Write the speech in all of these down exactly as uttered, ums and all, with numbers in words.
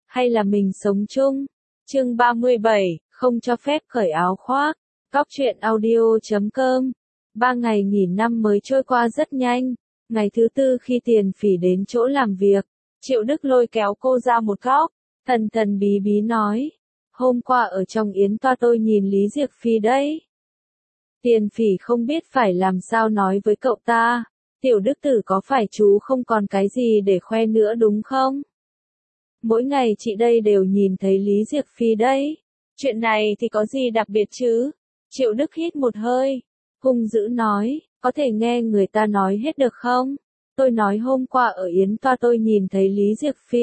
hay là mình sống chung? Chương ba mươi bảy, không cho phép cởi áo khoác. Cóc truyện audio chấm com. Ba ngày nghỉ năm mới trôi qua rất nhanh. Ngày thứ tư khi Tiền Phỉ đến chỗ làm việc, Triệu Đức lôi kéo cô ra một góc, thần thần bí bí nói. Hôm qua ở trong yến toa tôi nhìn Lý Diệc Phi đấy. Tiền Phỉ không biết phải làm sao nói với cậu ta. Tiểu Đức Tử có phải chú không còn cái gì để khoe nữa đúng không? Mỗi ngày chị đây đều nhìn thấy Lý Diệc Phi đấy. Chuyện này thì có gì đặc biệt chứ? Triệu Đức hít một hơi, hung dữ nói, có thể nghe người ta nói hết được không? Tôi nói hôm qua ở yến toa tôi nhìn thấy Lý Diệc Phi.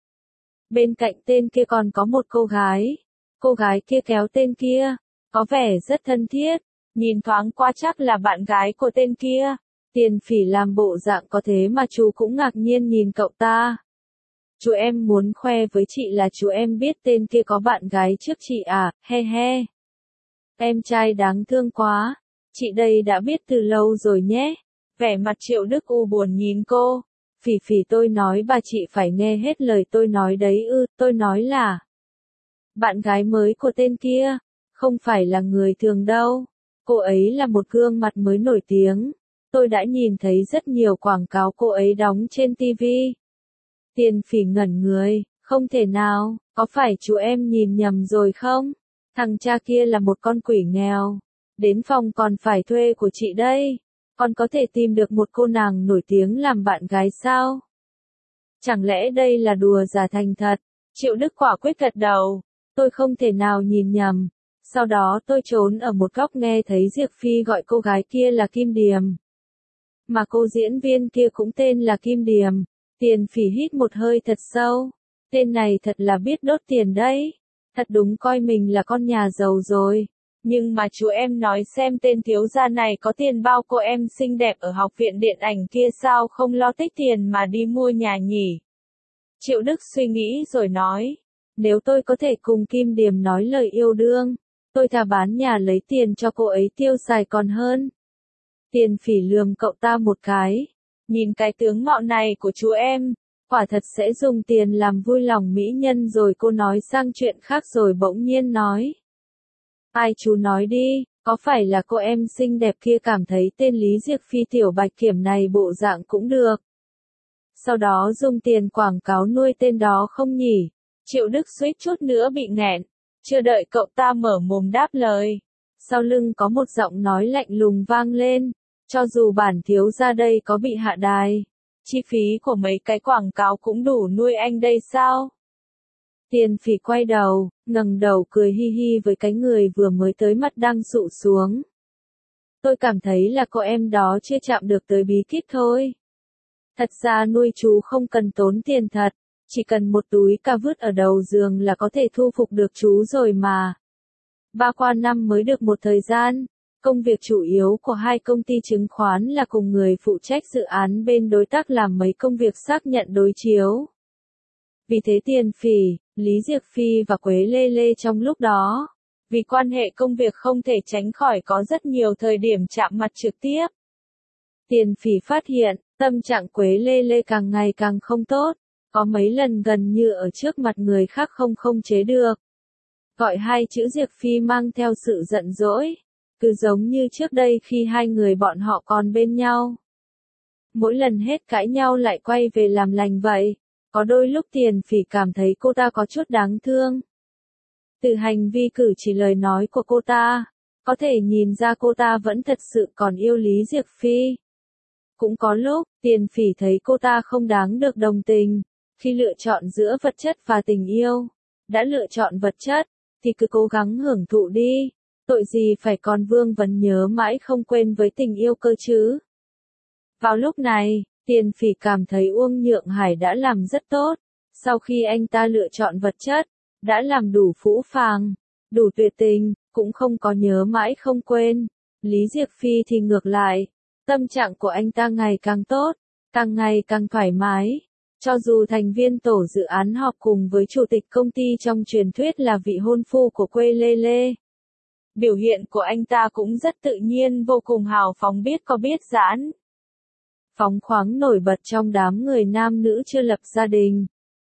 Bên cạnh tên kia còn có một cô gái. Cô gái kia kéo tên kia, có vẻ rất thân thiết, nhìn thoáng qua chắc là bạn gái của tên kia. Tiền Phỉ làm bộ dạng có thế mà chú cũng ngạc nhiên nhìn cậu ta. Chú em muốn khoe với chị là chú em biết tên kia có bạn gái trước chị à, he he. Em trai đáng thương quá, chị đây đã biết từ lâu rồi nhé. Vẻ mặt Triệu Đức u buồn nhìn cô. Phỉ Phỉ tôi nói bà chị phải nghe hết lời tôi nói đấy ư, tôi nói là bạn gái mới của tên kia, không phải là người thường đâu. Cô ấy là một gương mặt mới nổi tiếng. Tôi đã nhìn thấy rất nhiều quảng cáo cô ấy đóng trên ti vi. Tiền Phỉ ngẩn người, không thể nào, có phải chú em nhìn nhầm rồi không? Thằng cha kia là một con quỷ nghèo. Đến phòng còn phải thuê của chị đây. Còn có thể tìm được một cô nàng nổi tiếng làm bạn gái sao? Chẳng lẽ đây là đùa giả thành thật? Triệu Đức quả quyết gật đầu. Tôi không thể nào nhìn nhầm. Sau đó tôi trốn ở một góc nghe thấy Diệc Phi gọi cô gái kia là Kim Điềm. Mà cô diễn viên kia cũng tên là Kim Điềm. Tiền Phỉ hít một hơi thật sâu. Tên này thật là biết đốt tiền đấy. Thật đúng coi mình là con nhà giàu rồi. Nhưng mà chú em nói xem tên thiếu gia này có tiền bao cô em xinh đẹp ở học viện điện ảnh kia sao không lo tích tiền mà đi mua nhà nhỉ? Triệu Đức suy nghĩ rồi nói. Nếu tôi có thể cùng Kim Điềm nói lời yêu đương, tôi thà bán nhà lấy tiền cho cô ấy tiêu xài còn hơn. Tiền Phỉ lườm cậu ta một cái. Nhìn cái tướng mạo này của chú em, quả thật sẽ dùng tiền làm vui lòng mỹ nhân rồi cô nói sang chuyện khác rồi bỗng nhiên nói. Ai chú nói đi, có phải là cô em xinh đẹp kia cảm thấy tên Lý Diệc Phi tiểu bạch kiểm này bộ dạng cũng được. Sau đó dùng tiền quảng cáo nuôi tên đó không nhỉ? Triệu Đức suýt chút nữa bị nghẹn, chưa đợi cậu ta mở mồm đáp lời. Sau lưng có một giọng nói lạnh lùng vang lên. Cho dù bản thiếu gia đây có bị hạ đài, chi phí của mấy cái quảng cáo cũng đủ nuôi anh đây sao? Tiền Phỉ quay đầu, ngẩng đầu cười hi hi với cái người vừa mới tới mặt đang sụ xuống. Tôi cảm thấy là cô em đó chưa chạm được tới bí kíp thôi. Thật ra nuôi chú không cần tốn tiền thật, chỉ cần một túi cà vứt ở đầu giường là có thể thu phục được chú rồi mà. Ba qua năm mới được một thời gian. Công việc chủ yếu của hai công ty chứng khoán là cùng người phụ trách dự án bên đối tác làm mấy công việc xác nhận đối chiếu. Vì thế Tiền Phỉ, Lý Diệc Phi và Quế Lê Lê trong lúc đó, vì quan hệ công việc không thể tránh khỏi có rất nhiều thời điểm chạm mặt trực tiếp. Tiền Phỉ phát hiện, tâm trạng Quế Lê Lê càng ngày càng không tốt, có mấy lần gần như ở trước mặt người khác không khống chế được. Gọi hai chữ Diệc Phi mang theo sự giận dỗi. Cứ giống như trước đây khi hai người bọn họ còn bên nhau. Mỗi lần hết cãi nhau lại quay về làm lành vậy. Có đôi lúc Tiền Phỉ cảm thấy cô ta có chút đáng thương. Từ hành vi cử chỉ lời nói của cô ta, có thể nhìn ra cô ta vẫn thật sự còn yêu Lý Diệc Phi. Cũng có lúc, Tiền Phỉ thấy cô ta không đáng được đồng tình. Khi lựa chọn giữa vật chất và tình yêu, đã lựa chọn vật chất, thì cứ cố gắng hưởng thụ đi. Tội gì phải còn vương vấn nhớ mãi không quên với tình yêu cơ chứ. Vào lúc này, Tiền Phỉ cảm thấy Uông Nhượng Hải đã làm rất tốt. Sau khi anh ta lựa chọn vật chất, đã làm đủ phũ phàng, đủ tuyệt tình, cũng không có nhớ mãi không quên. Lý Diệc Phi thì ngược lại, tâm trạng của anh ta ngày càng tốt, càng ngày càng thoải mái. Cho dù thành viên tổ dự án họp cùng với chủ tịch công ty trong truyền thuyết là vị hôn phu của Quế Lê Lê. Biểu hiện của anh ta cũng rất tự nhiên vô cùng hào phóng biết có biết giãn. Phóng khoáng nổi bật trong đám người nam nữ chưa lập gia đình.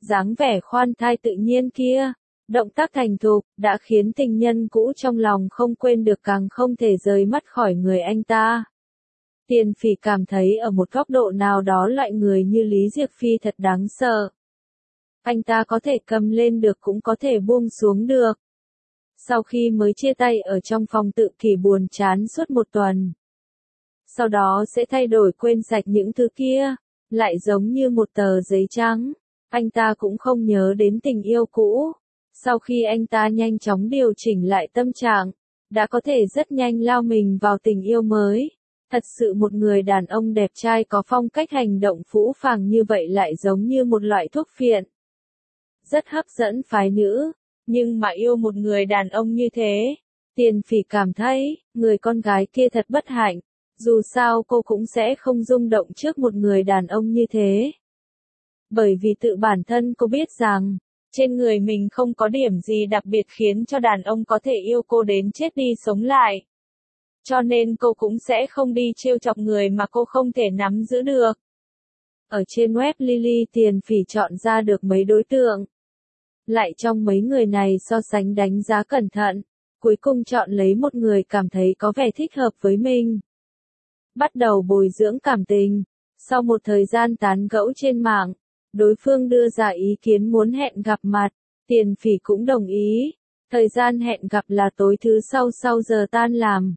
dáng vẻ khoan thai tự nhiên kia, động tác thành thục, đã khiến tình nhân cũ trong lòng không quên được càng không thể rời mắt khỏi người anh ta. Tiền Phỉ cảm thấy ở một góc độ nào đó loại người như Lý Diệc Phi thật đáng sợ. Anh ta có thể cầm lên được cũng có thể buông xuống được. Sau khi mới chia tay ở trong phòng tự kỷ buồn chán suốt một tuần. Sau đó sẽ thay đổi quên sạch những thứ kia, lại giống như một tờ giấy trắng. Anh ta cũng không nhớ đến tình yêu cũ. Sau khi anh ta nhanh chóng điều chỉnh lại tâm trạng, đã có thể rất nhanh lao mình vào tình yêu mới. Thật sự một người đàn ông đẹp trai có phong cách hành động phũ phàng như vậy lại giống như một loại thuốc phiện. Rất hấp dẫn phái nữ, nhưng mà yêu một người đàn ông như thế, Tiền Phỉ cảm thấy, người con gái kia thật bất hạnh. Dù sao cô cũng sẽ không rung động trước một người đàn ông như thế. Bởi vì tự bản thân cô biết rằng, trên người mình không có điểm gì đặc biệt khiến cho đàn ông có thể yêu cô đến chết đi sống lại. Cho nên cô cũng sẽ không đi trêu chọc người mà cô không thể nắm giữ được. Ở trên web Lily Tiền Phỉ chọn ra được mấy đối tượng. Lại trong mấy người này so sánh đánh giá cẩn thận, cuối cùng chọn lấy một người cảm thấy có vẻ thích hợp với mình. Bắt đầu bồi dưỡng cảm tình. Sau một thời gian tán gẫu trên mạng, đối phương đưa ra ý kiến muốn hẹn gặp mặt, Tiền Phỉ cũng đồng ý. Thời gian hẹn gặp là tối thứ sau sau giờ tan làm.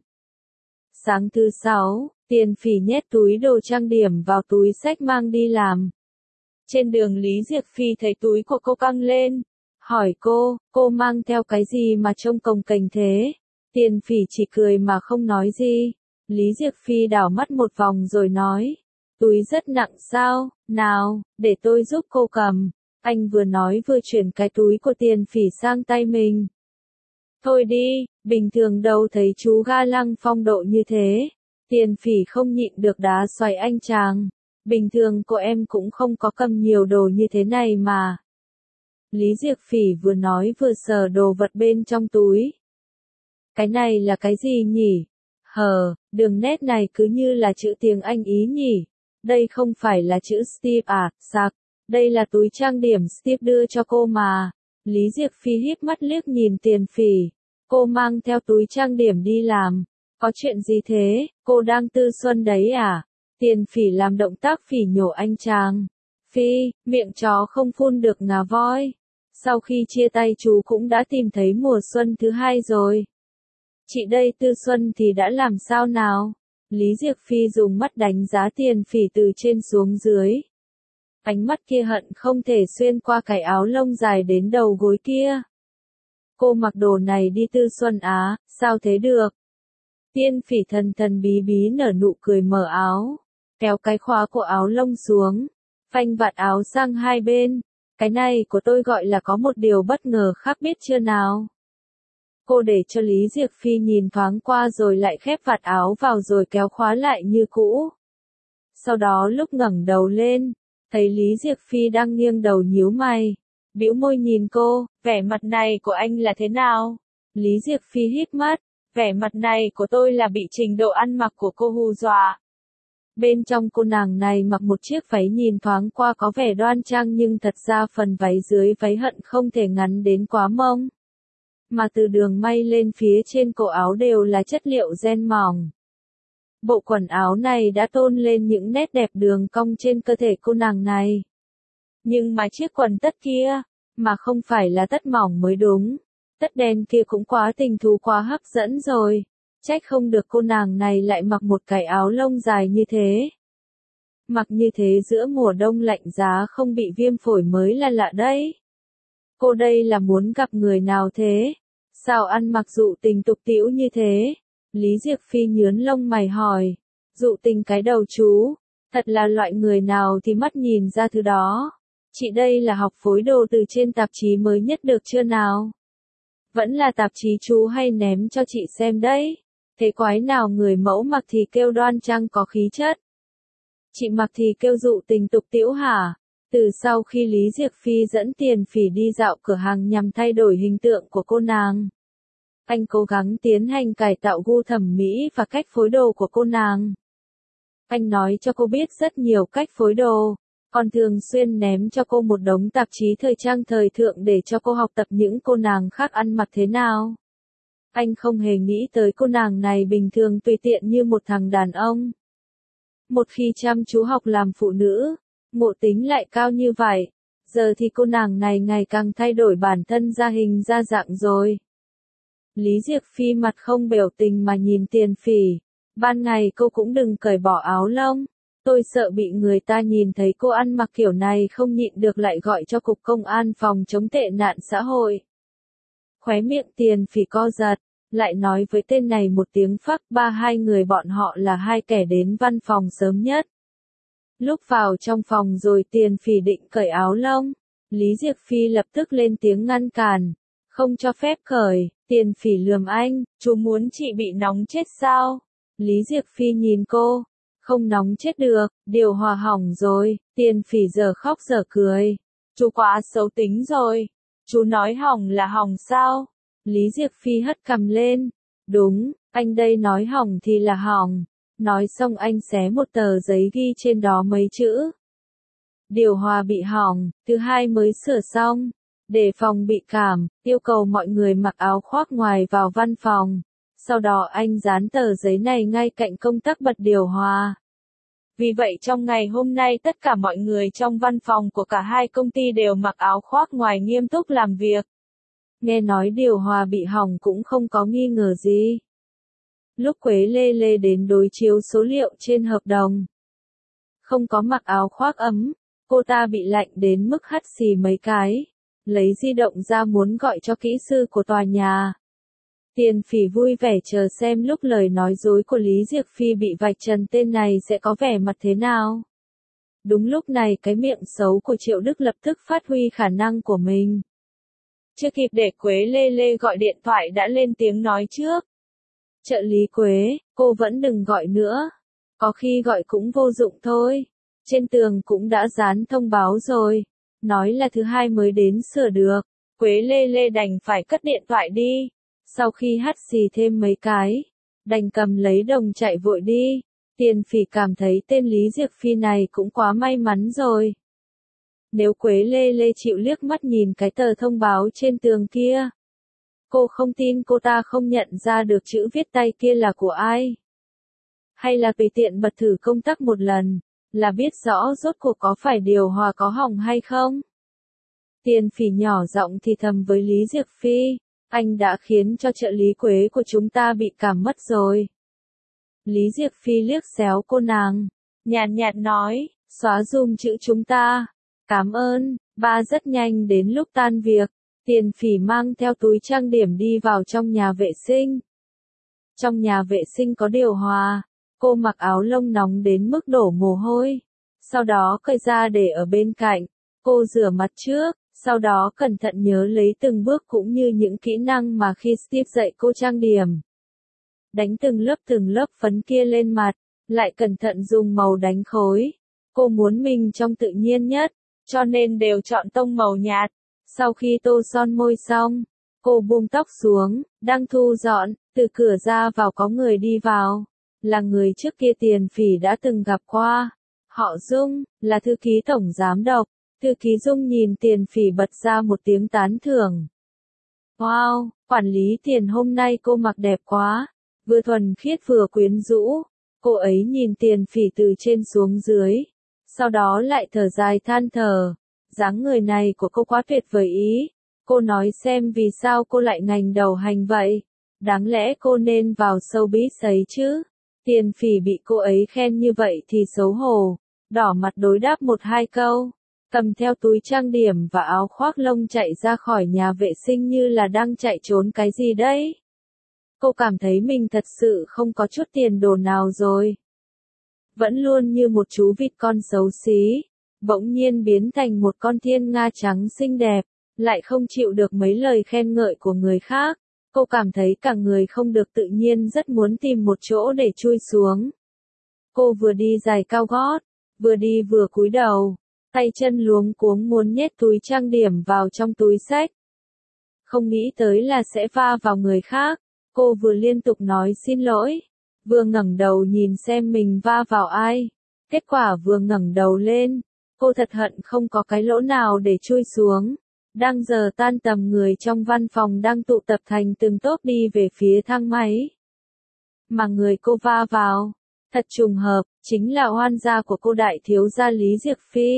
Sáng thứ sáu, Tiền Phỉ nhét túi đồ trang điểm vào túi xách mang đi làm. Trên đường Lý Diệc Phi thấy túi của cô căng lên, hỏi cô, cô mang theo cái gì mà trông cồng kềnh thế? Tiền Phỉ chỉ cười mà không nói gì. Lý Diệc Phi đảo mắt một vòng rồi nói, túi rất nặng sao, nào, để tôi giúp cô cầm. Anh vừa nói vừa chuyển cái túi của Tiền Phỉ sang tay mình. Thôi đi, bình thường đâu thấy chú ga lăng phong độ như thế. Tiền Phỉ không nhịn được đá xoay anh chàng. Bình thường cô em cũng không có cầm nhiều đồ như thế này mà. Lý Diệc Phỉ vừa nói vừa sờ đồ vật bên trong túi. Cái này là cái gì nhỉ? Hờ, đường nét này cứ như là chữ tiếng Anh Ý nhỉ? Đây không phải là chữ Steve à, sạc. Đây là túi trang điểm Steve đưa cho cô mà. Lý Diệc Phi híp mắt liếc nhìn Tiền Phỉ. Cô mang theo túi trang điểm đi làm. Có chuyện gì thế, cô đang tư xuân đấy à? Tiền Phỉ làm động tác phỉ nhổ anh chàng. Phi, miệng chó không phun được ngà voi. Sau khi chia tay chú cũng đã tìm thấy mùa xuân thứ hai rồi. Chị đây tư xuân thì đã làm sao nào? Lý Diệc Phi dùng mắt đánh giá Tiền Phỉ từ trên xuống dưới. Ánh mắt kia hận không thể xuyên qua cái áo lông dài đến đầu gối kia. Cô mặc đồ này đi tư xuân á, sao thế được? Tiền Phỉ thần thần bí bí nở nụ cười mở áo, kéo cái khóa của áo lông xuống, phanh vạt áo sang hai bên. Cái này của tôi gọi là có một điều bất ngờ khác biết chưa nào? Cô để cho Lý Diệc Phi nhìn thoáng qua rồi lại khép vạt áo vào rồi kéo khóa lại như cũ. Sau đó lúc ngẩng đầu lên, thấy Lý Diệc Phi đang nghiêng đầu nhíu mày, bĩu môi nhìn cô, vẻ mặt này của anh là thế nào? Lý Diệc Phi híp mắt, vẻ mặt này của tôi là bị trình độ ăn mặc của cô hù dọa. Bên trong cô nàng này mặc một chiếc váy nhìn thoáng qua có vẻ đoan trang nhưng thật ra phần váy dưới váy hận không thể ngắn đến quá mông. Mà từ đường may lên phía trên cổ áo đều là chất liệu ren mỏng. Bộ quần áo này đã tôn lên những nét đẹp đường cong trên cơ thể cô nàng này. Nhưng mà chiếc quần tất kia, mà không phải là tất mỏng mới đúng. Tất đen kia cũng quá tình thú quá hấp dẫn rồi. Trách không được cô nàng này lại mặc một cái áo lông dài như thế. Mặc như thế giữa mùa đông lạnh giá không bị viêm phổi mới là lạ đấy. Cô đây là muốn gặp người nào thế? Sao ăn mặc dụ tình tục tĩu như thế? Lý Diệc Phi nhướn lông mày hỏi. Dụ tình cái đầu chú. Thật là loại người nào thì mắt nhìn ra thứ đó. Chị đây là học phối đồ từ trên tạp chí mới nhất được chưa nào? Vẫn là tạp chí chú hay ném cho chị xem đấy. Thế quái nào người mẫu mặc thì kêu đoan trang có khí chất. Chị mặc thì kêu dụ tình tục tĩu hả? Từ sau khi Lý Diệc Phi dẫn Tiền Phỉ đi dạo cửa hàng nhằm thay đổi hình tượng của cô nàng, anh cố gắng tiến hành cải tạo gu thẩm mỹ và cách phối đồ của cô nàng. Anh nói cho cô biết rất nhiều cách phối đồ, còn thường xuyên ném cho cô một đống tạp chí thời trang thời thượng để cho cô học tập những cô nàng khác ăn mặc thế nào. Anh không hề nghĩ tới cô nàng này bình thường tùy tiện như một thằng đàn ông. Một khi chăm chú học làm phụ nữ, ngộ tính lại cao như vậy, giờ thì cô nàng này ngày càng thay đổi bản thân ra hình ra dạng rồi. Lý Diệc Phi mặt không biểu tình mà nhìn Tiền Phỉ, ban ngày cô cũng đừng cởi bỏ áo lông, tôi sợ bị người ta nhìn thấy cô ăn mặc kiểu này không nhịn được lại gọi cho cục công an phòng chống tệ nạn xã hội. Khóe miệng Tiền Phỉ co giật, lại nói với tên này một tiếng phắc ba hai người bọn họ là hai kẻ đến văn phòng sớm nhất. Lúc vào trong phòng rồi Tiền Phỉ định cởi áo lông, Lý Diệc Phi lập tức lên tiếng ngăn cản, không cho phép cởi. Tiền Phỉ lườm anh, chú muốn chị bị nóng chết sao? Lý Diệc Phi nhìn cô, không nóng chết được, điều hòa hỏng rồi. Tiền Phỉ giờ khóc giờ cười, chú quá xấu tính rồi, chú nói hỏng là hỏng sao? Lý Diệc Phi hất cằm lên, đúng, anh đây nói hỏng thì là hỏng. Nói xong anh xé một tờ giấy ghi trên đó mấy chữ. Điều hòa bị hỏng, thứ hai mới sửa xong. Để phòng bị cảm, yêu cầu mọi người mặc áo khoác ngoài vào văn phòng. Sau đó anh dán tờ giấy này ngay cạnh công tắc bật điều hòa. Vì vậy trong ngày hôm nay tất cả mọi người trong văn phòng của cả hai công ty đều mặc áo khoác ngoài nghiêm túc làm việc. Nghe nói điều hòa bị hỏng cũng không có nghi ngờ gì. Lúc Quế Lê Lê đến đối chiếu số liệu trên hợp đồng, không có mặc áo khoác ấm, cô ta bị lạnh đến mức hắt xì mấy cái, lấy di động ra muốn gọi cho kỹ sư của tòa nhà. Tiền Phỉ vui vẻ chờ xem lúc lời nói dối của Lý Diệc Phi bị vạch trần tên này sẽ có vẻ mặt thế nào. Đúng lúc này cái miệng xấu của Triệu Đức lập tức phát huy khả năng của mình. Chưa kịp để Quế Lê Lê gọi điện thoại đã lên tiếng nói trước. Trợ lý Quế, cô vẫn đừng gọi nữa. Có khi gọi cũng vô dụng thôi. Trên tường cũng đã dán thông báo rồi. Nói là thứ hai mới đến sửa được. Quế Lê Lê đành phải cất điện thoại đi. Sau khi hắt xì thêm mấy cái, đành cầm lấy đồng chạy vội đi. Tiền Phỉ cảm thấy tên Lý Diệc Phi này cũng quá may mắn rồi. Nếu Quế Lê Lê chịu liếc mắt nhìn cái tờ thông báo trên tường kia, cô không tin cô ta không nhận ra được chữ viết tay kia là của ai. Hay là tùy tiện bật thử công tắc một lần, là biết rõ rốt cuộc có phải điều hòa có hỏng hay không. Tiền Phỉ nhỏ giọng thì thầm với Lý Diệc Phi, anh đã khiến cho trợ lý Quế của chúng ta bị cảm mất rồi. Lý Diệc Phi liếc xéo cô nàng, nhàn nhạt nói, xóa dùm chữ chúng ta. Cảm ơn, ba rất nhanh đến lúc tan việc, Tiền Phỉ mang theo túi trang điểm đi vào trong nhà vệ sinh. Trong nhà vệ sinh có điều hòa, cô mặc áo lông nóng đến mức đổ mồ hôi. Sau đó cởi ra để ở bên cạnh, cô rửa mặt trước, sau đó cẩn thận nhớ lấy từng bước cũng như những kỹ năng mà khi Steve dạy cô trang điểm. Đánh từng lớp từng lớp phấn kia lên mặt, lại cẩn thận dùng màu đánh khối. Cô muốn mình trông tự nhiên nhất, cho nên đều chọn tông màu nhạt. Sau khi tô son môi xong, cô buông tóc xuống, đang thu dọn, từ cửa ra vào có người đi vào. Là người trước kia Tiền Phỉ đã từng gặp qua. Họ Dung, là thư ký tổng giám đốc. Thư ký Dung nhìn Tiền Phỉ bật ra một tiếng tán thưởng. Wow, quản lý Tiền hôm nay cô mặc đẹp quá. Vừa thuần khiết vừa quyến rũ. Cô ấy nhìn Tiền Phỉ từ trên xuống dưới. Sau đó lại thở dài than thở. Dáng người này của cô quá tuyệt vời ý. Cô nói xem vì sao cô lại ngành đầu hành vậy. Đáng lẽ cô nên vào showbiz ấy chứ. Tiền Phỉ bị cô ấy khen như vậy thì xấu hổ. Đỏ mặt đối đáp một hai câu. Cầm theo túi trang điểm và áo khoác lông chạy ra khỏi nhà vệ sinh như là đang chạy trốn cái gì đấy. Cô cảm thấy mình thật sự không có chút tiền đồ nào rồi. Vẫn luôn như một chú vịt con xấu xí, bỗng nhiên biến thành một con thiên nga trắng xinh đẹp, lại không chịu được mấy lời khen ngợi của người khác. Cô cảm thấy cả người không được tự nhiên rất muốn tìm một chỗ để chui xuống. Cô vừa đi giày cao gót, vừa đi vừa cúi đầu, tay chân luống cuống muốn nhét túi trang điểm vào trong túi xách. Không nghĩ tới là sẽ va vào người khác, cô vừa liên tục nói xin lỗi, vừa ngẩng đầu nhìn xem mình va vào ai. Kết quả vừa ngẩng đầu lên, Cô thật hận không có cái lỗ nào để chui xuống. Đang giờ tan tầm, người trong văn phòng đang tụ tập thành từng tốp đi về phía thang máy. Mà người cô va vào, thật trùng hợp, chính là oan gia của cô đại thiếu gia Lý Diệc Phi.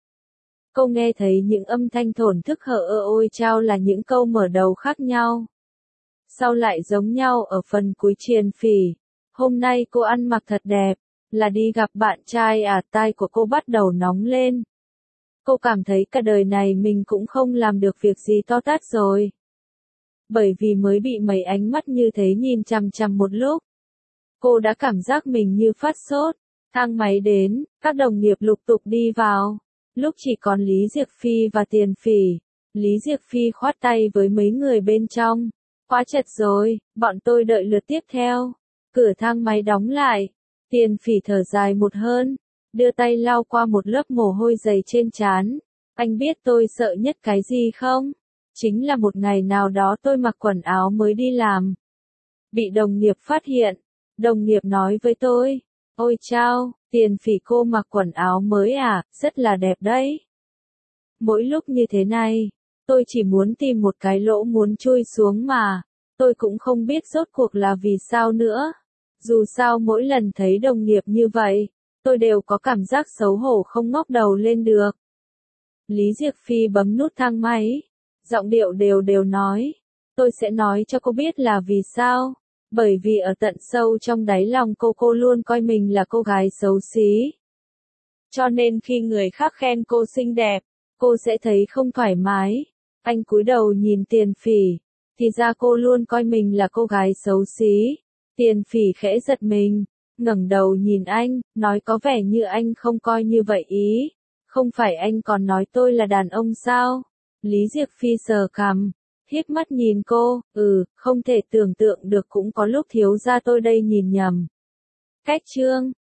Cô nghe thấy những âm thanh thổn thức hở ơ ôi chao là những câu mở đầu khác nhau. Sau lại giống nhau ở phần cuối triền phỉ. Hôm nay cô ăn mặc thật đẹp, là đi gặp bạn trai à? Tai của cô bắt đầu nóng lên. Cô cảm thấy cả đời này mình cũng không làm được việc gì to tát rồi. Bởi vì mới bị mấy ánh mắt như thế nhìn chằm chằm một lúc. Cô đã cảm giác mình như phát sốt. Thang máy đến, các đồng nghiệp lục tục đi vào. Lúc chỉ còn Lý Diệc Phi và Tiền Phỉ. Lý Diệc Phi khoát tay với mấy người bên trong. Quá chật rồi, bọn tôi đợi lượt tiếp theo. Cửa thang máy đóng lại. Tiền Phỉ thở dài một hơn. Đưa tay lau qua một lớp mồ hôi dày trên trán. Anh biết tôi sợ nhất cái gì không? Chính là một ngày nào đó tôi mặc quần áo mới đi làm. Bị đồng nghiệp phát hiện. Đồng nghiệp nói với tôi. Ôi chao, Tiền Phỉ cô mặc quần áo mới à, rất là đẹp đấy. Mỗi lúc như thế này, tôi chỉ muốn tìm một cái lỗ muốn chui xuống mà. Tôi cũng không biết rốt cuộc là vì sao nữa. Dù sao mỗi lần thấy đồng nghiệp như vậy, tôi đều có cảm giác xấu hổ không ngóc đầu lên được. Lý Diệc Phi bấm nút thang máy. Giọng điệu đều đều nói. Tôi sẽ nói cho cô biết là vì sao. Bởi vì ở tận sâu trong đáy lòng cô cô luôn coi mình là cô gái xấu xí. Cho nên khi người khác khen cô xinh đẹp, cô sẽ thấy không thoải mái. Anh cúi đầu nhìn Tiền Phỉ. Thì ra cô luôn coi mình là cô gái xấu xí. Tiền Phỉ khẽ giật mình. Ngẩng đầu nhìn anh, nói có vẻ như anh không coi như vậy ý. Không phải anh còn nói tôi là đàn ông sao? Lý Diệc Phi sờ cằm. Híp mắt nhìn cô, ừ, không thể tưởng tượng được cũng có lúc thiếu gia tôi đây nhìn nhầm. Cách chương